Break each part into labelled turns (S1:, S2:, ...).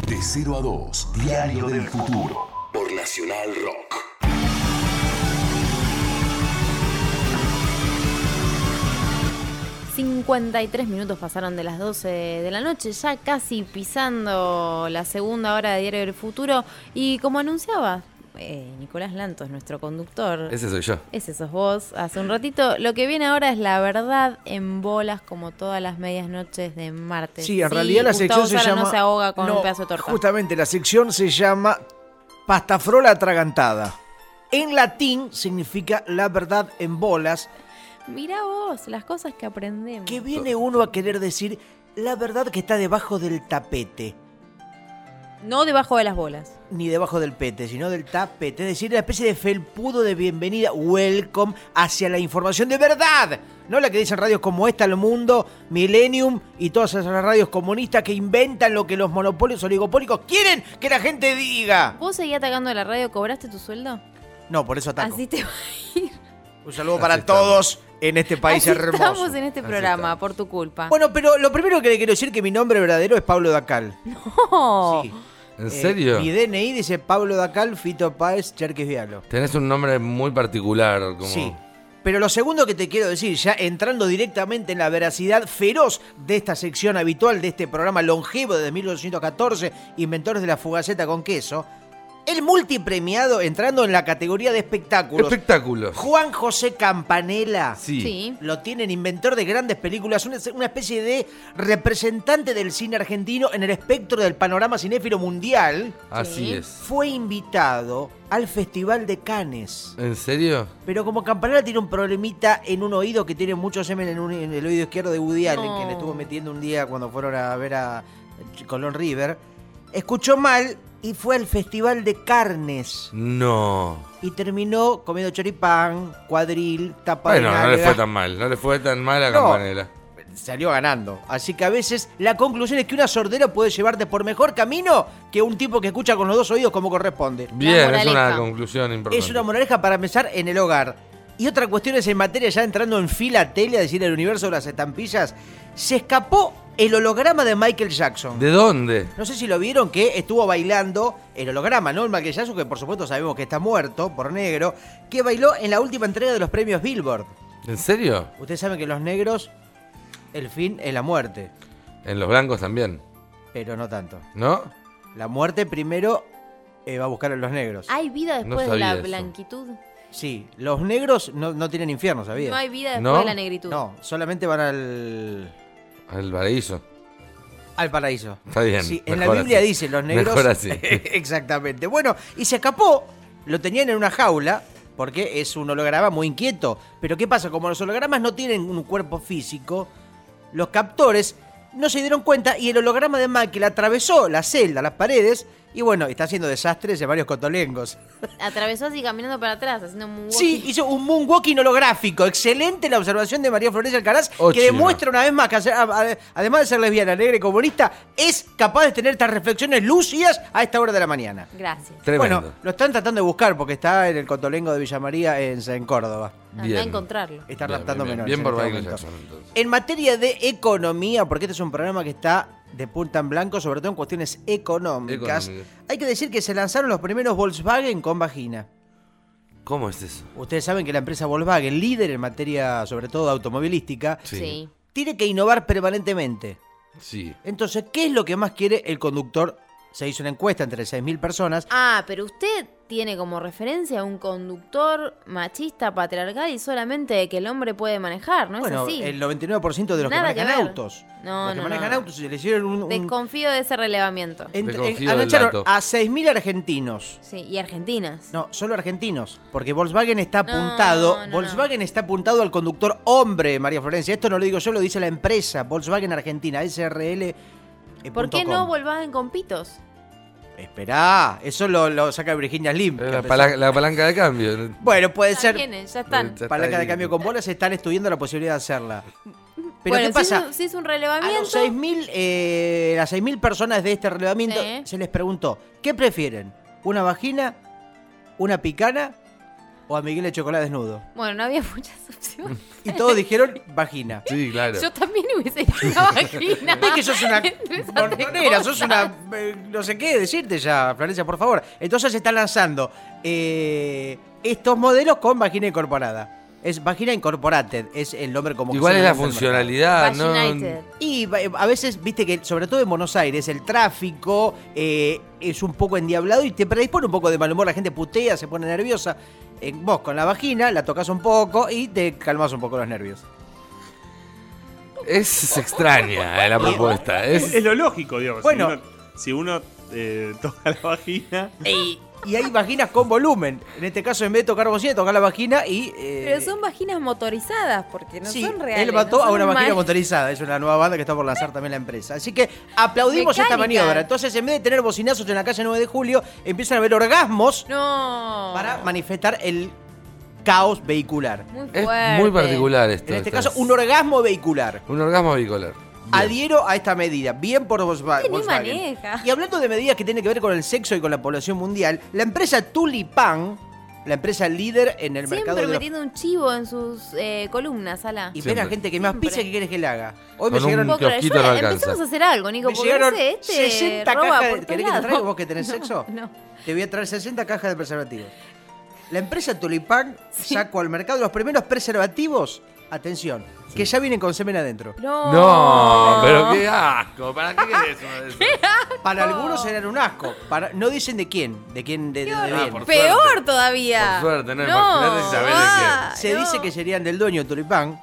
S1: De 0 a 2, Diario del Futuro, por Nacional Rock.
S2: ...53 pasaron de las 12 de la noche, ya casi pisando la segunda hora de Diario del Futuro. Y como anunciaba Nicolás Lantos, nuestro conductor...
S3: Ese soy yo.
S2: Ese sos vos, hace un ratito. Lo que viene ahora es la verdad en bolas, como todas las medias noches de martes.
S4: Sí, en realidad la sección se llama...
S2: no se ahoga con un pedazo de torta.
S4: Justamente, la sección se llama Pastafrola atragantada. En latín significa la verdad en bolas.
S2: Mirá vos, las cosas que aprendemos.
S4: Que viene uno a querer decir la verdad que está debajo del tapete.
S2: No debajo de las bolas.
S4: Ni debajo del pete, sino del tapete. Es decir, una especie de felpudo de bienvenida, welcome, hacia la información de verdad. No la que dicen radios como esta, El Mundo, Millennium y todas esas radios comunistas que inventan lo que los monopolios oligopólicos quieren que la gente diga.
S2: ¿Vos seguís atacando a la radio? ¿Cobraste tu sueldo?
S4: No, por eso ataco.
S2: Así te va a ir.
S4: Un saludo para todos en este país
S2: Así
S4: hermoso.
S2: Estamos en este programa, por tu culpa.
S4: Bueno, pero lo primero que le quiero decir es que mi nombre verdadero es Pablo Dacal.
S2: No.
S4: Sí.
S3: ¿En serio?
S4: Mi DNI dice Pablo Dacal, Fito Páez, Cherkis Vialo.
S3: Tenés un nombre muy particular. Como...
S4: Sí. Pero lo segundo que te quiero decir, ya entrando directamente en la veracidad feroz de esta sección habitual de este programa longevo desde 1814, Inventores de la Fugaceta con Queso, el multipremiado, entrando en la categoría de espectáculos.
S3: Espectáculos.
S4: Juan José Campanella.
S3: Sí.
S4: Lo tienen, inventor de grandes películas, una especie de representante del cine argentino en el espectro del panorama cinéfilo mundial.
S3: Así es.
S4: Fue invitado al Festival de Cannes.
S3: ¿En serio?
S4: Pero como Campanella tiene un problemita en un oído que tiene mucho semen en el oído izquierdo de Woody Allen, que le estuvo metiendo un día cuando fueron a ver a Colón River, escuchó mal y fue al Festival de Carnes.
S3: No.
S4: Y terminó comiendo choripán, cuadril, tapa de
S3: Bueno, no
S4: nalga.
S3: le fue tan mal. No le fue tan mal a Campanella.
S4: Salió ganando. Así que a veces la conclusión es que una sordera puede llevarte por mejor camino que un tipo que escucha con los dos oídos como corresponde.
S3: Bien, es una conclusión importante.
S4: Es una moraleja para pensar en el hogar. Y otra cuestión es en materia, ya entrando en filatelia, es decir, el universo de las estampillas, se escapó el holograma de Michael Jackson.
S3: ¿De dónde?
S4: No sé si lo vieron, que estuvo bailando el holograma, ¿no? El Michael Jackson, que por supuesto sabemos que está muerto por negro, que bailó en la última entrega de los premios Billboard.
S3: ¿En serio?
S4: Ustedes saben que los negros, el fin es la muerte.
S3: En los blancos también.
S4: Pero no tanto.
S3: ¿No?
S4: La muerte primero va a buscar a los negros.
S2: ¿Hay vida después
S3: No
S2: de la
S3: sabía eso.
S2: blanquitud?
S4: Sí, los negros no tienen infierno, ¿sabías?
S2: No hay vida después
S3: ¿No?
S2: de la negritud.
S4: No, solamente van al
S3: paraíso.
S4: Al paraíso.
S3: Está bien.
S4: Sí, en la
S3: mejor
S4: Biblia
S3: así.
S4: dice los negros.
S3: Mejor así.
S4: Exactamente. Bueno, y se escapó. Lo tenían en una jaula porque es un holograma muy inquieto. Pero ¿qué pasa? Como los hologramas no tienen un cuerpo físico, los captores no se dieron cuenta y el holograma de Michael atravesó la celda, las paredes, y bueno, está haciendo desastres en varios cotolengos.
S2: Atravesó así caminando para atrás, haciendo un moonwalking.
S4: Sí, hizo un moonwalking holográfico. Excelente la observación de María Florencia Alcaraz, que
S3: Chino.
S4: demuestra una vez más que además de ser lesbiana, negra y comunista, es capaz de tener estas reflexiones lúcidas a esta hora de la mañana.
S2: Gracias.
S3: Tremendo.
S4: Bueno, lo están tratando de buscar porque está en el cotolengo de Villa María en Córdoba.
S2: Anda a encontrarlo.
S4: Está
S3: Bien,
S4: raptando
S3: bien,
S4: menores.
S3: bien por
S4: en este
S3: Michael
S4: momento.
S3: Jackson, entonces.
S4: En materia de economía, porque este es un programa que está de punta en blanco, sobre todo en cuestiones económicas, hay que decir que se lanzaron los primeros Volkswagen con vagina.
S3: ¿Cómo es eso?
S4: Ustedes saben que la empresa Volkswagen, líder en materia sobre todo automovilística,
S2: Sí.
S4: tiene que innovar permanentemente.
S3: Sí.
S4: Entonces, ¿qué es lo que más quiere el conductor? Se hizo una encuesta entre 6.000 personas.
S2: Ah, pero usted tiene como referencia a un conductor machista, patriarcal y solamente que el hombre puede manejar, ¿no
S4: Bueno,
S2: es así?
S4: el 99% de los
S2: Nada
S4: que
S2: que
S4: manejan
S2: ver.
S4: autos.
S2: No,
S4: los que
S2: no,
S4: manejan
S2: no.
S4: autos se le hicieron un...
S2: Desconfío de ese relevamiento.
S3: Desconfío del
S4: Anocharon
S3: dato.
S4: a 6.000 argentinos.
S2: Sí, y argentinas.
S4: No, solo argentinos, porque Volkswagen está apuntado,
S2: no.
S4: Volkswagen está apuntado al conductor hombre, María Florencia. Esto no lo digo yo, lo dice la empresa Volkswagen Argentina, SRL.
S2: ¿Por qué no Volkswagen con pitos?
S4: Esperá, eso lo saca Virginia Slim. que
S3: La,
S4: empezó.
S3: la palanca de cambio.
S4: Bueno, puede ser.
S2: Vienen, ya están.
S3: Ya está
S4: Palanca de
S3: ahí.
S4: cambio con bolas, están estudiando la posibilidad de hacerla. Pero
S2: bueno,
S4: ¿qué pasa?
S2: Si es un
S4: A
S2: relevamiento.
S4: los 6.000, las 6.000 personas de este relevamiento
S2: Sí.
S4: se les preguntó, ¿qué prefieren? ¿Una vagina? ¿Una picana? o a Miguel Echecolá desnudo.
S2: Bueno, no había muchas opciones.
S4: Y todos dijeron vagina.
S3: Sí, claro.
S2: Yo también hubiese dicho una vagina.
S4: Es que sos una
S2: Entre esas tres
S4: montonera,
S2: cosas.
S4: sos una... no sé qué decirte ya, Florencia, por favor. Entonces se están lanzando estos modelos con vagina incorporada. Es vagina incorporated, es el nombre como que
S3: Igual
S4: se
S3: es la
S4: lanza al mercado.
S3: funcionalidad, ¿no?
S2: Vaginated.
S4: Y a veces, viste que, sobre todo en Buenos Aires, el tráfico es un poco endiablado y te predispone un poco de mal humor. La gente putea, se pone nerviosa. Vos con la vagina la tocas un poco y te calmas un poco los nervios.
S3: Es extraña la propuesta.
S5: Es lo lógico, digamos.
S4: Bueno.
S5: Si uno toca la vagina.
S4: Y hay vaginas con volumen. En este caso, en vez de tocar bocina, tocar la vagina y...
S2: Pero son vaginas motorizadas, porque no
S4: sí,
S2: son reales.
S4: él mató
S2: no
S4: a
S2: son
S4: una vagina
S2: humanas.
S4: motorizada. Es una nueva banda que está por lanzar también la empresa. Así que aplaudimos esta
S2: Mecánica.
S4: maniobra. Entonces, en vez de tener bocinazos en la calle 9 de julio, empiezan a haber orgasmos
S2: No.
S4: para manifestar el caos vehicular.
S2: Muy
S3: Es
S2: fuerte.
S3: muy particular esto.
S4: En este
S3: esto
S4: caso,
S3: es
S4: un orgasmo vehicular.
S3: un orgasmo bicolar. Bien.
S4: Adhiero a esta medida. Bien por
S2: Ni
S4: Volkswagen.
S2: maneja.
S4: Y hablando de medidas que tienen que ver con el sexo y con la población mundial, la empresa Tulipán, la empresa líder en el mercado
S2: Siempre
S4: de los...
S2: metiendo un chivo en sus columnas, Ala.
S4: Y
S3: Siempre.
S4: ven a gente que más
S2: Siempre.
S4: pizza que quieres que le haga. Hoy me
S3: Con un
S4: llegaron,
S2: Puedo creer,
S3: kiosquito
S2: yo-
S3: no alcanza.
S2: Empecemos a hacer algo, Nico,
S4: me
S2: porque
S4: llegaron
S2: no sé, este
S4: 60
S2: roba
S4: cajas.
S2: por
S4: ¿Querés
S2: todos
S4: que te
S2: lados.
S4: traiga vos que tenés sexo?
S2: No.
S4: Te voy a traer 60 cajas de preservativos. La empresa Tulipán sacó al mercado los primeros preservativos, atención, que ya vienen con semen adentro.
S2: No.
S3: No, pero qué asco. ¿Para qué querés uno de esos?
S4: Para algunos eran un asco. No dicen de quién, de bien.
S3: por
S2: Peor
S3: suerte.
S2: todavía.
S3: Por suerte, no, imagínate si sabés de quién.
S4: Se dice que serían del dueño de Tulipán,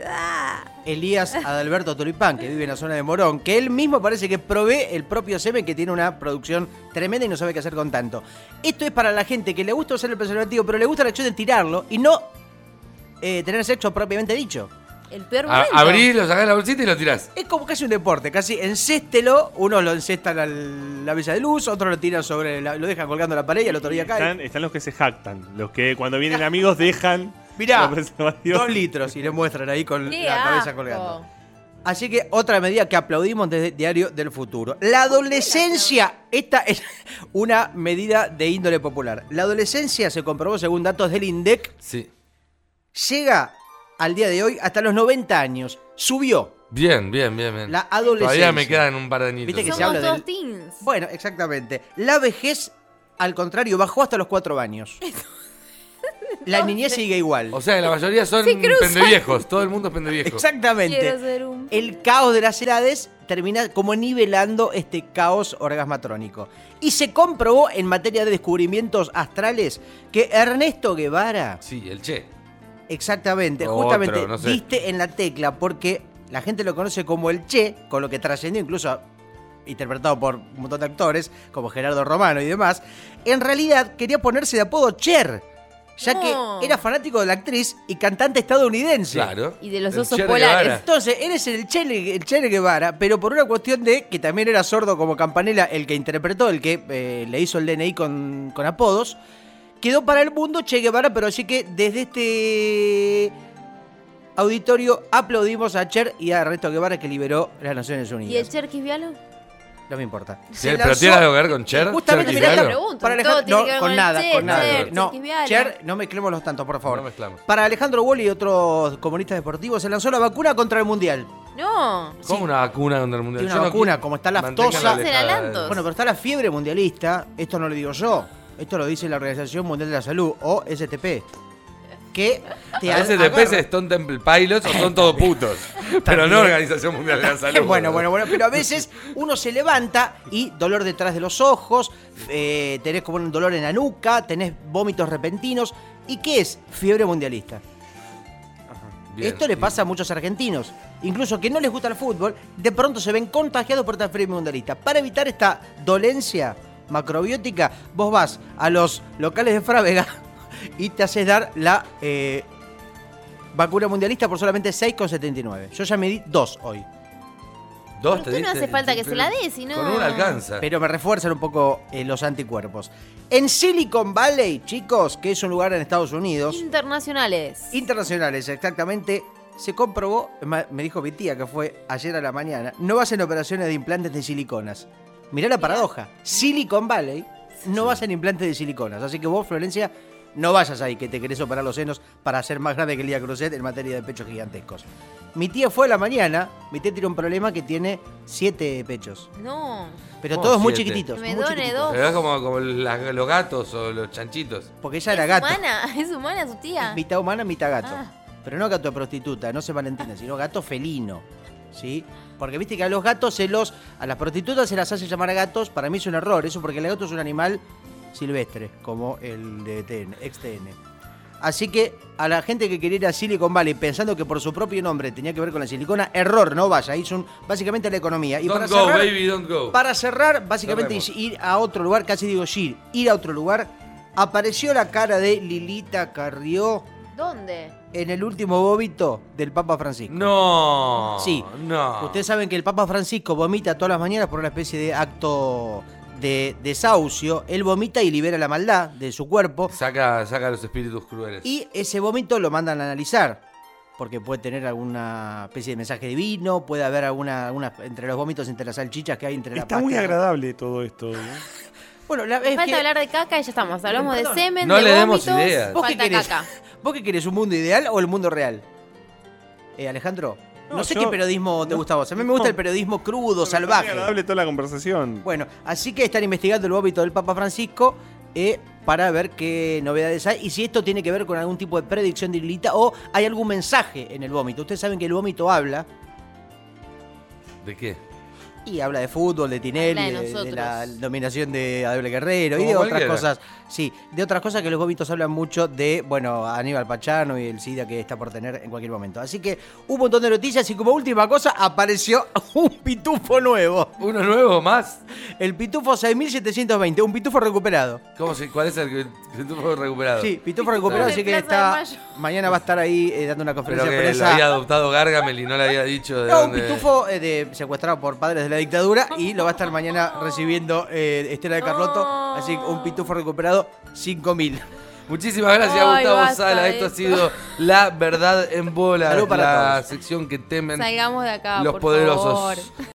S4: Elías Adalberto Tulipán, que vive en la zona de Morón, que él mismo parece que provee el propio semen, que tiene una producción tremenda y no sabe qué hacer con tanto. Esto es para la gente que le gusta usar el preservativo, pero le gusta la acción de tirarlo y no tener sexo propiamente dicho.
S2: El peor momento.
S3: Abrís, lo sacás de la bolsita y lo tirás.
S4: Es como casi un deporte, casi encéstelo, unos lo encestan a la mesa de luz, otros lo tiran lo dejan colgando la pared y al otro día cae.
S5: Están los que se jactan. Los que cuando vienen amigos dejan.
S4: Mirá,
S5: los preservativos.
S4: 2 litros y le muestran ahí con
S2: Qué
S4: la cabeza
S2: asco.
S4: colgando. Así que otra medida que aplaudimos desde Diario del Futuro. La adolescencia, esta es una medida de índole popular. La adolescencia, se comprobó según datos del INDEC,
S3: Sí.
S4: llega al día de hoy hasta los 90 años. Subió
S3: Bien.
S4: la adolescencia.
S3: Todavía me quedan un par de añitos.
S4: Viste que se
S2: Somos
S4: habla
S2: todos
S4: del-
S2: teens.
S4: Bueno, exactamente. La vejez, al contrario, bajó hasta los 4 años. La niñez sigue igual.
S3: O sea, la mayoría son
S2: Se cruzan.
S3: pendeviejos. Todo el mundo es pendeviejo.
S4: Exactamente.
S2: Quiero ser un...
S4: El caos de las edades termina como nivelando este caos orgasmatrónico. Y se comprobó en materia de descubrimientos astrales que Ernesto Guevara,
S3: Sí, el che.
S4: exactamente,
S3: Otro,
S4: justamente
S3: no sé.
S4: diste en la tecla porque la gente lo conoce como el Che, con lo que trascendió incluso interpretado por un montón de actores como Gerardo Romano y demás. En realidad quería ponerse de apodo Cher, ya
S2: No.
S4: que era fanático de la actriz y cantante estadounidense.
S3: Claro.
S2: Y de los
S3: El
S2: osos
S3: Che
S2: polares.
S3: Guevara.
S4: Entonces, eres el Che Guevara, pero por una cuestión de que también era sordo como Campanella, el que interpretó, el que le hizo el DNI con apodos, quedó para el mundo Che Guevara, pero así que desde este auditorio aplaudimos a Cher y a Ernesto Guevara que liberó las Naciones
S2: ¿Y el
S4: Unidas.
S2: Cherkis Vialo?
S4: No me importa.
S3: Sí, pero tiene algo que ver con Cher.
S4: Justamente,
S3: Cher
S4: mirá,
S3: Guevara.
S2: te pregunto,
S4: para
S2: todo
S4: Alejandro,
S2: tiene que ver
S4: con
S2: con el
S4: nada,
S2: Che,
S4: con nada.
S2: Cher,
S4: No,
S2: Cherkis Vialo.
S4: Cher, no mezclémoslos tanto, por favor.
S3: No mezclamos.
S4: Para Alejandro Wall y otros comunistas deportivos se lanzó la vacuna contra el Mundial.
S2: No.
S3: ¿Cómo una vacuna contra el mundial?
S4: Tiene una
S3: Yo no
S4: vacuna,
S3: quiero-
S4: como está la
S3: mantengan
S4: aftosa.
S2: Dicen
S3: alejada de-
S2: alantos.
S4: Bueno, pero está la fiebre mundialista, esto no lo digo yo, esto lo dice la Organización Mundial de la Salud, o STP, que te
S3: STP
S4: agarra-
S3: es Stone Temple Pilots o son todos putos. Pero no Organización Mundial de la Salud.
S4: Bueno, pero a veces uno se levanta y dolor detrás de los ojos, tenés como un dolor en la nuca, tenés vómitos repentinos. ¿Y qué es fiebre mundialista?
S3: Bien,
S4: Esto le
S3: sí.
S4: pasa a muchos argentinos, incluso que no les gusta el fútbol, de pronto se ven contagiados por esta fiebre mundialista. Para evitar esta dolencia macrobiótica, vos vas a los locales de Frávega y te haces dar la vacuna mundialista por solamente 6,79. Yo ya me di 2 hoy,
S3: Dos
S2: Pero usted no hace falta que se la dé, si no-
S3: Con una alcanza.
S4: pero me refuerzan un poco los anticuerpos. En Silicon Valley, chicos, que es un lugar en Estados Unidos,
S2: Internacionales.
S4: internacionales, exactamente, se comprobó, me dijo mi tía que fue ayer a la mañana, no hacen operaciones de implantes de siliconas. Mirá la paradoja. Silicon Valley no hacen implantes de siliconas. Así que vos, Florencia, no vayas ahí, que te querés operar los senos para ser más grande que Lía Cruzet en materia de pechos gigantescos. Mi tía fue a la mañana, mi tía tiene un problema que tiene 7 pechos,
S2: No.
S4: pero
S3: ¿Cómo
S4: todos muy
S3: 7?
S4: chiquititos.
S2: Que me
S4: muy
S2: done
S4: chiquititos.
S2: 2.
S3: Pero es como los gatos o los chanchitos.
S4: Porque ella era gato.
S2: Es humana su tía.
S4: Mitad humana, mitad gato.
S2: Ah.
S4: Pero no gato de prostituta, no se malentienda, sino gato felino. ¿Sí? Porque viste que a los gatos a las prostitutas se las hace llamar gatos, para mí es un error, eso porque el gato es un animal silvestre, como el de TN, ex-TN. Así que a la gente que quería ir a Silicon Valley pensando que por su propio nombre tenía que ver con la silicona, error, no vaya, hizo básicamente la economía. Y
S3: Don't
S4: para
S3: go,
S4: cerrar,
S3: baby, don't go.
S4: para cerrar, básicamente
S3: Cerremos.
S4: ir a otro lugar, casi digo ir a otro lugar, apareció la cara de Lilita Carrió
S2: ¿Dónde?
S4: en el último vómito del Papa Francisco.
S3: No.
S4: Sí.
S3: No.
S4: Ustedes saben que el Papa Francisco vomita todas las mañanas por una especie de acto de desahucio. Él vomita y libera la maldad de su cuerpo.
S3: Saca los espíritus crueles.
S4: Y ese vómito lo mandan a analizar. Porque puede tener alguna especie de mensaje divino, puede haber alguna entre los vómitos, entre las salchichas que hay entre la
S5: Está
S4: pasta.
S5: muy agradable todo esto. ¿no?
S4: Bueno, es
S2: Falta
S4: que,
S2: hablar de caca y ya estamos. Hablamos
S4: Perdón.
S2: de semen,
S3: No
S2: de
S3: le demos
S2: vómitos.
S3: ideas.
S4: ¿Vos qué
S2: Falta
S4: querés?
S2: caca.
S4: ¿Vos qué querés? ¿Un mundo ideal o el mundo real? Alejandro, no sé
S5: yo-
S4: qué periodismo te gusta a vos. A mí me gusta el periodismo crudo,
S5: Está muy
S4: salvaje.
S5: agradable toda la conversación.
S4: Bueno, así que están investigando el vómito del Papa Francisco para ver qué novedades hay y si esto tiene que ver con algún tipo de predicción de Lilita o hay algún mensaje en el vómito. Ustedes saben que el vómito habla
S3: ¿De qué?
S4: y habla de fútbol, de Tinelli,
S2: Habla de
S4: de
S2: nosotros.
S4: la dominación de Adel Guerrero y
S3: Como
S4: de otras
S3: cualquiera.
S4: cosas. Sí, de otras cosas que los vómitos hablan mucho de, bueno, Aníbal Pachano y el SIDA que está por tener en cualquier momento. Así que un montón de noticias y como última cosa apareció un pitufo nuevo.
S3: ¿Uno nuevo más?
S4: El pitufo 6720, un pitufo recuperado.
S3: ¿Cuál es el pitufo recuperado?
S4: Sí, pitufo recuperado,
S2: De
S4: así que
S2: Plaza
S4: está
S2: de Mayo.
S4: mañana va a estar ahí dando una
S3: Pero
S4: conferencia de
S3: que lo
S4: prensa.
S3: había adoptado Gargamel y no le había dicho de
S4: No, un
S3: dónde.
S4: pitufo secuestrado por padres de la dictadura y lo va a estar mañana recibiendo Estela de Carlotto.
S2: No.
S4: Así que un pitufo recuperado, 5.000.
S3: Muchísimas gracias,
S2: Ay,
S3: Gustavo
S2: basta
S3: Sala.
S2: de
S3: Esto ha
S2: esto.
S3: sido La Verdad en Bola,
S4: Salud para
S3: la
S4: todos.
S3: sección que temen
S2: Salgamos de acá,
S3: los
S2: por
S3: poderosos.
S2: favor.